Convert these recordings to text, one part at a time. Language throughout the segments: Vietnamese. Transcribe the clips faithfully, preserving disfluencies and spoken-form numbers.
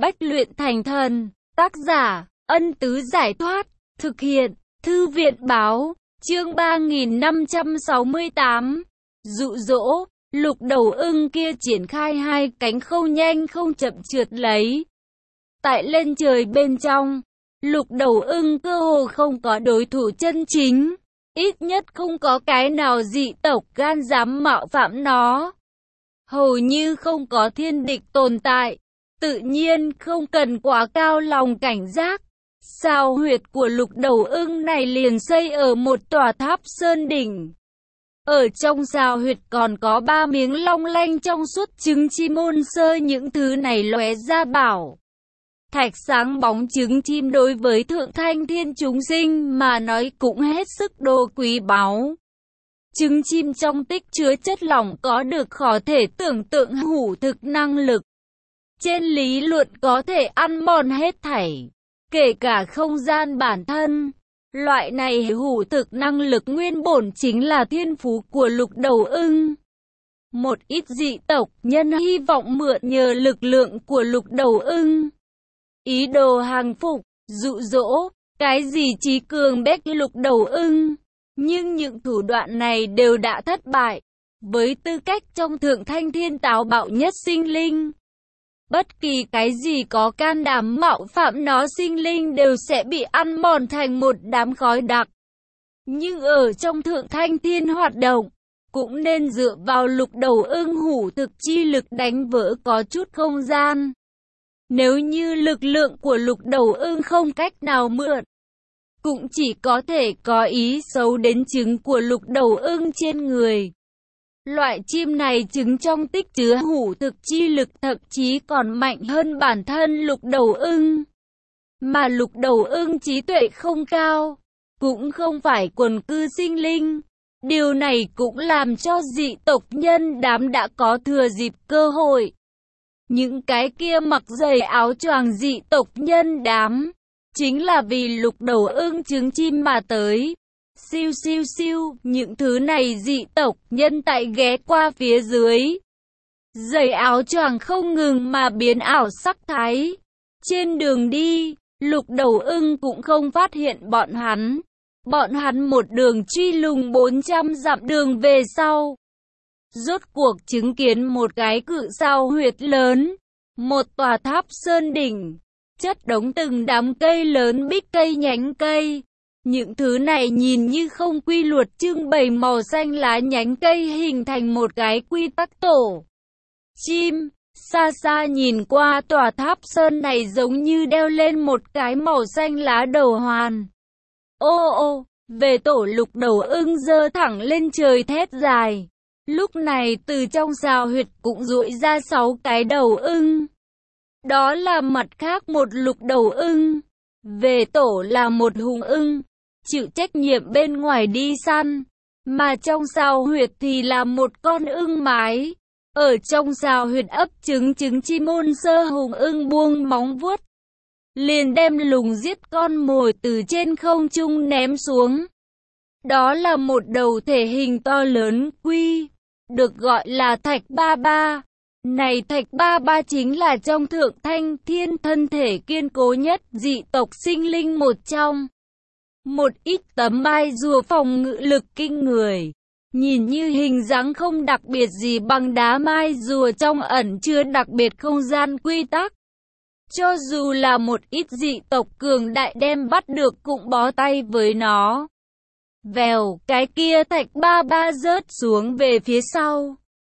Bách luyện thành thần. Tác giả, Ân Tứ Giải Thoát. Thực hiện, Thư viện Báo. Chương ba nghìn năm trăm sáu mươi tám. Dụ dỗ. Lục đầu ưng kia triển khai hai cánh không nhanh không chậm trượt lấy. Tại lên trời bên trong, lục đầu ưng cơ hồ không có đối thủ chân chính. Ít nhất không có cái nào dị tộc gan dám mạo phạm nó. Hầu như không có thiên địch tồn tại. Tự nhiên không cần quá cao lòng cảnh giác. Sao huyệt của lục đầu ưng này liền xây ở một tòa tháp sơn đỉnh. Ở trong sao huyệt còn có ba miếng long lanh trong suốt trứng chim môn sơ, những thứ này lóe ra bảo thạch sáng bóng. Trứng chim đối với thượng thanh thiên chúng sinh mà nói cũng hết sức đồ quý báu. Trứng chim trong tích chứa chất lỏng có được khó thể tưởng tượng hủ thực năng lực. Trên lý luận có thể ăn mòn hết thảy, kể cả không gian bản thân. Loại này hủ thực năng lực nguyên bổn chính là thiên phú của lục đầu ưng. Một ít dị tộc nhân hy vọng mượn nhờ lực lượng của lục đầu ưng, ý đồ hàng phục, dụ dỗ, cái gì trí cường bách lục đầu ưng. Nhưng những thủ đoạn này đều đã thất bại. Với tư cách trong thượng thanh thiên táo bạo nhất sinh linh, bất kỳ cái gì có can đảm mạo phạm nó sinh linh đều sẽ bị ăn mòn thành một đám khói đặc. Nhưng ở trong thượng thanh thiên hoạt động, cũng nên dựa vào lục đầu ưng hủ thực chi lực đánh vỡ có chút không gian. Nếu như lực lượng của lục đầu ưng không cách nào mượn, cũng chỉ có thể có ý xấu đến trứng của lục đầu ưng trên người. Loại chim này trứng trong tích chứa hủ thực chi lực thậm chí còn mạnh hơn bản thân lục đầu ưng. Mà lục đầu ưng trí tuệ không cao, cũng không phải quần cư sinh linh. Điều này cũng làm cho dị tộc nhân đám đã có thừa dịp cơ hội. Những cái kia mặc giày áo choàng dị tộc nhân đám, chính là vì lục đầu ưng trứng chim mà tới. Siêu siêu siêu, những thứ này dị tộc nhân tại ghé qua phía dưới. Giày áo choàng không ngừng mà biến ảo sắc thái. Trên đường đi, lục đầu ưng cũng không phát hiện bọn hắn. Bọn hắn một đường truy lùng bốn trăm dặm đường về sau, rốt cuộc chứng kiến một cái cự sao huyệt lớn, một tòa tháp sơn đỉnh, chất đống từng đám cây lớn bích cây nhánh cây. Những thứ này nhìn như không quy luật trưng bày màu xanh lá nhánh cây hình thành một cái quy tắc tổ chim. Xa xa nhìn qua tòa tháp sơn này giống như đeo lên một cái màu xanh lá đầu hoàn. Ô ô, về tổ lục đầu ưng giơ thẳng lên trời thét dài. Lúc này từ trong sao huyệt cũng duỗi ra sáu cái đầu ưng. Đó là mặt khác một lục đầu ưng. Về tổ là một hùng ưng, chịu trách nhiệm bên ngoài đi săn. Mà trong sao huyệt thì là một con ưng mái. Ở trong sao huyệt ấp trứng trứng chim môn sơ, hùng ưng buông móng vuốt, liền đem lùng giết con mồi từ trên không trung ném xuống. Đó là một đầu thể hình to lớn quy, được gọi là Thạch Ba Ba. Này Thạch Ba Ba chính là trong thượng thanh thiên thân thể kiên cố nhất dị tộc sinh linh một trong. Một ít tấm mai rùa phòng ngự lực kinh người, nhìn như hình dáng không đặc biệt gì bằng đá mai rùa trong ẩn chứa đặc biệt không gian quy tắc. Cho dù là một ít dị tộc cường đại đem bắt được cũng bó tay với nó. Vèo, cái kia Thạch Ba Ba rớt xuống về phía sau.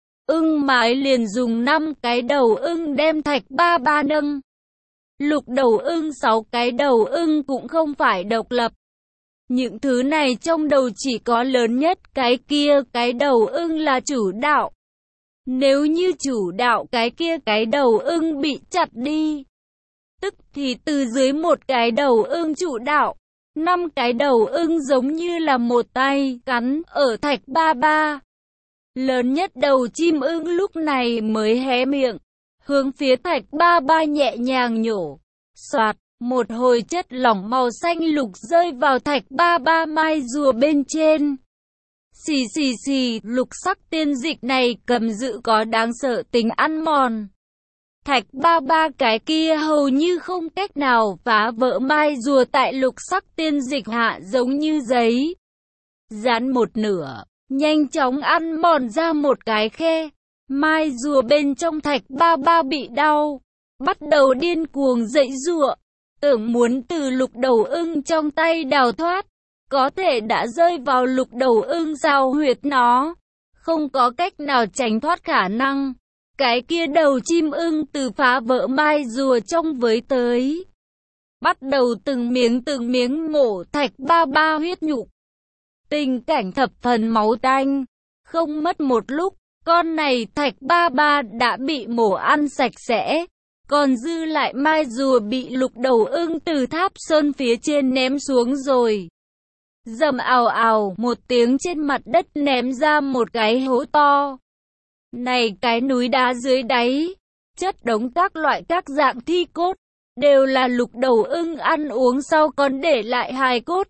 Ưng mái liền dùng năm cái đầu ưng đem Thạch Ba Ba nâng. Lục đầu ưng sáu cái đầu ưng cũng không phải độc lập. Những thứ này trong đầu chỉ có lớn nhất cái kia cái đầu ưng là chủ đạo. Nếu như chủ đạo cái kia cái đầu ưng bị chặt đi, tức thì từ dưới một cái đầu ưng chủ đạo, năm cái đầu ưng giống như là một tay cắn ở Thạch Ba Ba. Lớn nhất đầu chim ưng lúc này mới hé miệng, hướng phía Thạch Ba Ba nhẹ nhàng nhổ. Soạt, một hồi chất lỏng màu xanh lục rơi vào Thạch Ba Ba mai rùa bên trên. Xì xì xì, lục sắc tiên dịch này cầm dự có đáng sợ tính ăn mòn. Thạch Ba Ba cái kia hầu như không cách nào phá vỡ mai rùa tại lục sắc tiên dịch hạ, giống như giấy dán một nửa, nhanh chóng ăn mòn ra một cái khe. Mai rùa bên trong Thạch Ba Ba bị đau, bắt đầu điên cuồng giãy giụa, tưởng muốn từ Lục Đầu Ưng trong tay đào thoát, có thể đã rơi vào Lục Đầu Ưng giao huyệt nó, không có cách nào tránh thoát khả năng. Cái kia đầu chim ưng từ phá vỡ mai rùa trong với tới, bắt đầu từng miếng từng miếng mổ Thạch Ba Ba huyết nhục. Tình cảnh thập phần máu tanh, không mất một lúc, con này Thạch Ba Ba đã bị mổ ăn sạch sẽ, còn dư lại mai rùa bị Lục Đầu Ưng từ tháp sơn phía trên ném xuống rồi. Rầm ào ào một tiếng, trên mặt đất ném ra một cái hố to. Này cái núi đá dưới đáy, chất đống các loại các dạng thi cốt, đều là Lục Đầu Ưng ăn uống sau còn để lại hài cốt.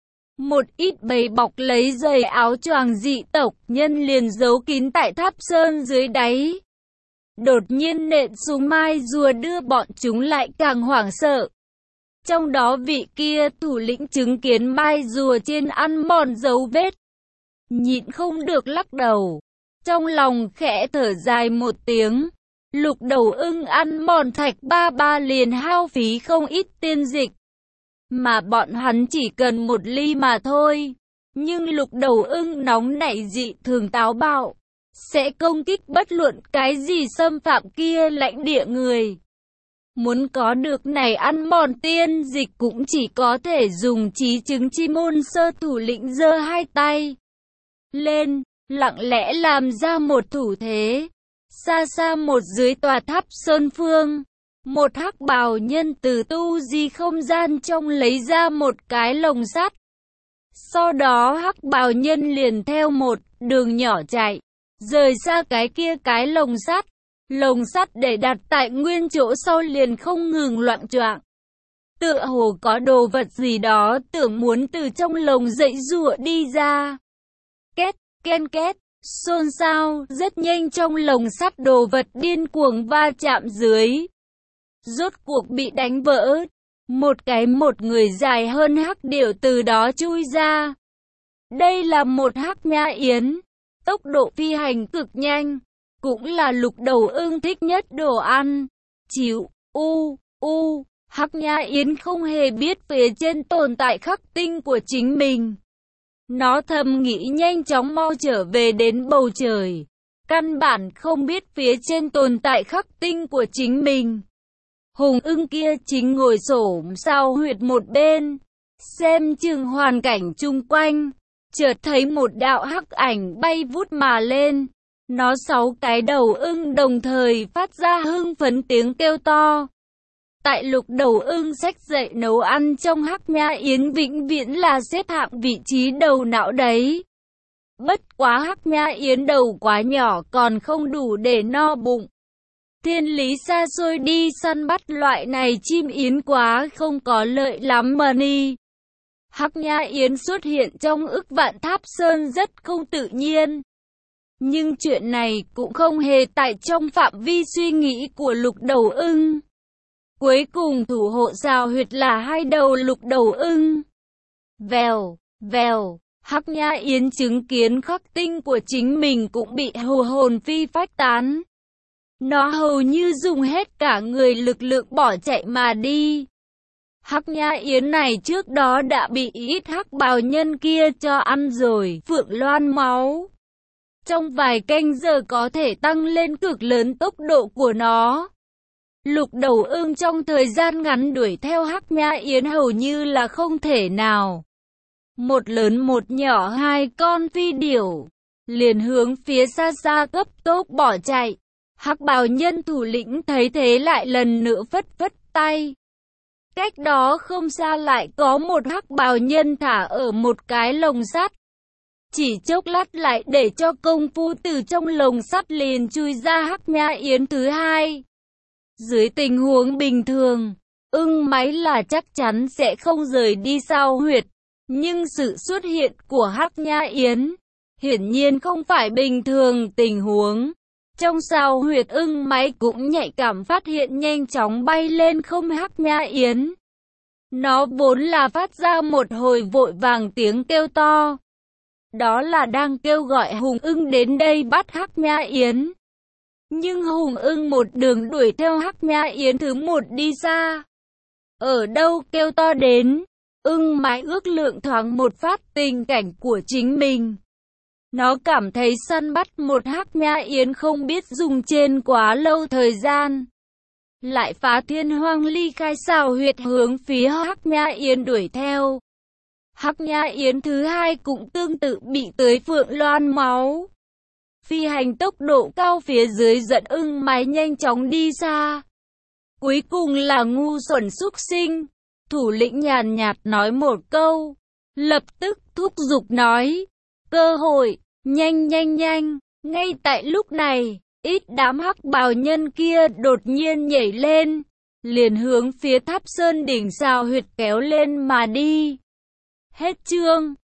Một ít bầy bọc lấy giày áo choàng dị tộc nhân liền giấu kín tại tháp sơn dưới đáy. Đột nhiên nện xuống mai rùa đưa bọn chúng lại càng hoảng sợ. Trong đó vị kia thủ lĩnh chứng kiến mai rùa trên ăn mòn dấu vết, nhịn không được lắc đầu, trong lòng khẽ thở dài một tiếng. Lục Đầu Ưng ăn mòn Thạch Ba Ba liền hao phí không ít tiên dịch, mà bọn hắn chỉ cần một ly mà thôi. Nhưng Lục Đầu Ưng nóng nảy dị thường táo bạo, sẽ công kích bất luận cái gì xâm phạm kia lãnh địa người. Muốn có được này ăn mòn tiên dịch cũng chỉ có thể dùng trí chứng chi môn sơ thủ lĩnh giơ hai tay lên, lặng lẽ làm ra một thủ thế. Xa xa một dưới tòa tháp sơn phương, một hắc bào nhân từ tu di không gian trong lấy ra một cái lồng sắt. Sau đó hắc bào nhân liền theo một đường nhỏ chạy, rời xa cái kia cái lồng sắt. Lồng sắt để đặt tại nguyên chỗ sau liền không ngừng loạng choạng, tựa hồ có đồ vật gì đó tưởng muốn từ trong lồng giãy giụa đi ra. Két, ken két, xôn xao, rất nhanh trong lồng sắt đồ vật điên cuồng va chạm dưới, rốt cuộc bị đánh vỡ. Một cái một người dài hơn hắc điểu từ đó chui ra. Đây là một hắc nha yến, tốc độ phi hành cực nhanh, cũng là Lục Đầu Ưng thích nhất đồ ăn. Chịu, u, u, hắc nha yến không hề biết phía trên tồn tại khắc tinh của chính mình. Nó thầm nghĩ nhanh chóng mau trở về đến bầu trời, căn bản không biết phía trên tồn tại khắc tinh của chính mình. Hùng ưng kia chính ngồi xổm sau huyệt một bên, xem chừng hoàn cảnh chung quanh, chợt thấy một đạo hắc ảnh bay vút mà lên. Nó sáu cái đầu ưng đồng thời phát ra hưng phấn tiếng kêu to. Tại Lục Đầu Ưng xách dậy nấu ăn trong hắc nha yến vĩnh viễn là xếp hạng vị trí đầu não đấy. Bất quá hắc nha yến đầu quá nhỏ còn không đủ để no bụng. Thiên lý xa xôi đi săn bắt loại này chim yến quá không có lợi lắm mà ni. Hắc nha yến xuất hiện trong ức vạn tháp sơn rất không tự nhiên. Nhưng chuyện này cũng không hề tại trong phạm vi suy nghĩ của Lục Đầu Ưng. Cuối cùng thủ hộ giao huyệt là hai đầu Lục Đầu Ưng. Vèo, vèo, hắc nha yến chứng kiến khắc tinh của chính mình cũng bị hù hồn phi phách tán. Nó hầu như dùng hết cả người lực lượng bỏ chạy mà đi. Hắc nha yến này trước đó đã bị ít hắc bào nhân kia cho ăn rồi, phượng loan máu. Trong vài canh giờ có thể tăng lên cực lớn tốc độ của nó. Lục Đầu Ưng trong thời gian ngắn đuổi theo hắc nha yến hầu như là không thể nào. Một lớn một nhỏ hai con phi điểu, liền hướng phía xa xa cấp tốc bỏ chạy. Hắc bào nhân thủ lĩnh thấy thế lại lần nữa phất phất tay. Cách đó không xa lại có một hắc bào nhân thả ở một cái lồng sắt. Chỉ chốc lát lại để cho công phu từ trong lồng sắt liền chui ra hắc nha yến thứ hai. Dưới tình huống bình thường, ưng máy là chắc chắn sẽ không rời đi sao huyệt. Nhưng sự xuất hiện của hắc nha yến hiển nhiên không phải bình thường tình huống. Trong sao huyệt ưng mái cũng nhạy cảm phát hiện nhanh chóng bay lên không Hắc Nhã Yến. Nó vốn là phát ra một hồi vội vàng tiếng kêu to. Đó là đang kêu gọi Hùng Ưng đến đây bắt Hắc Nhã Yến. Nhưng Hùng Ưng một đường đuổi theo Hắc Nhã Yến thứ một đi xa. Ở đâu kêu to đến, ưng mái ước lượng thoáng một phát tình cảnh của chính mình. Nó cảm thấy săn bắt một Hắc Nhã Yến không biết dùng trên quá lâu thời gian. Lại phá thiên hoang ly khai xào huyệt hướng phía Hắc Nhã Yến đuổi theo. Hắc Nhã Yến thứ hai cũng tương tự bị tưới phượng loan máu. Phi hành tốc độ cao phía dưới dẫn ưng mái nhanh chóng đi xa. Cuối cùng là ngu xuẩn súc sinh. Thủ lĩnh nhàn nhạt nói một câu. Lập tức thúc giục nói. Cơ hội, nhanh nhanh nhanh. Ngay tại lúc này, ít đám hắc bào nhân kia đột nhiên nhảy lên. Liền hướng phía Tháp Sơn đỉnh sao huyệt kéo lên mà đi. Hết chương.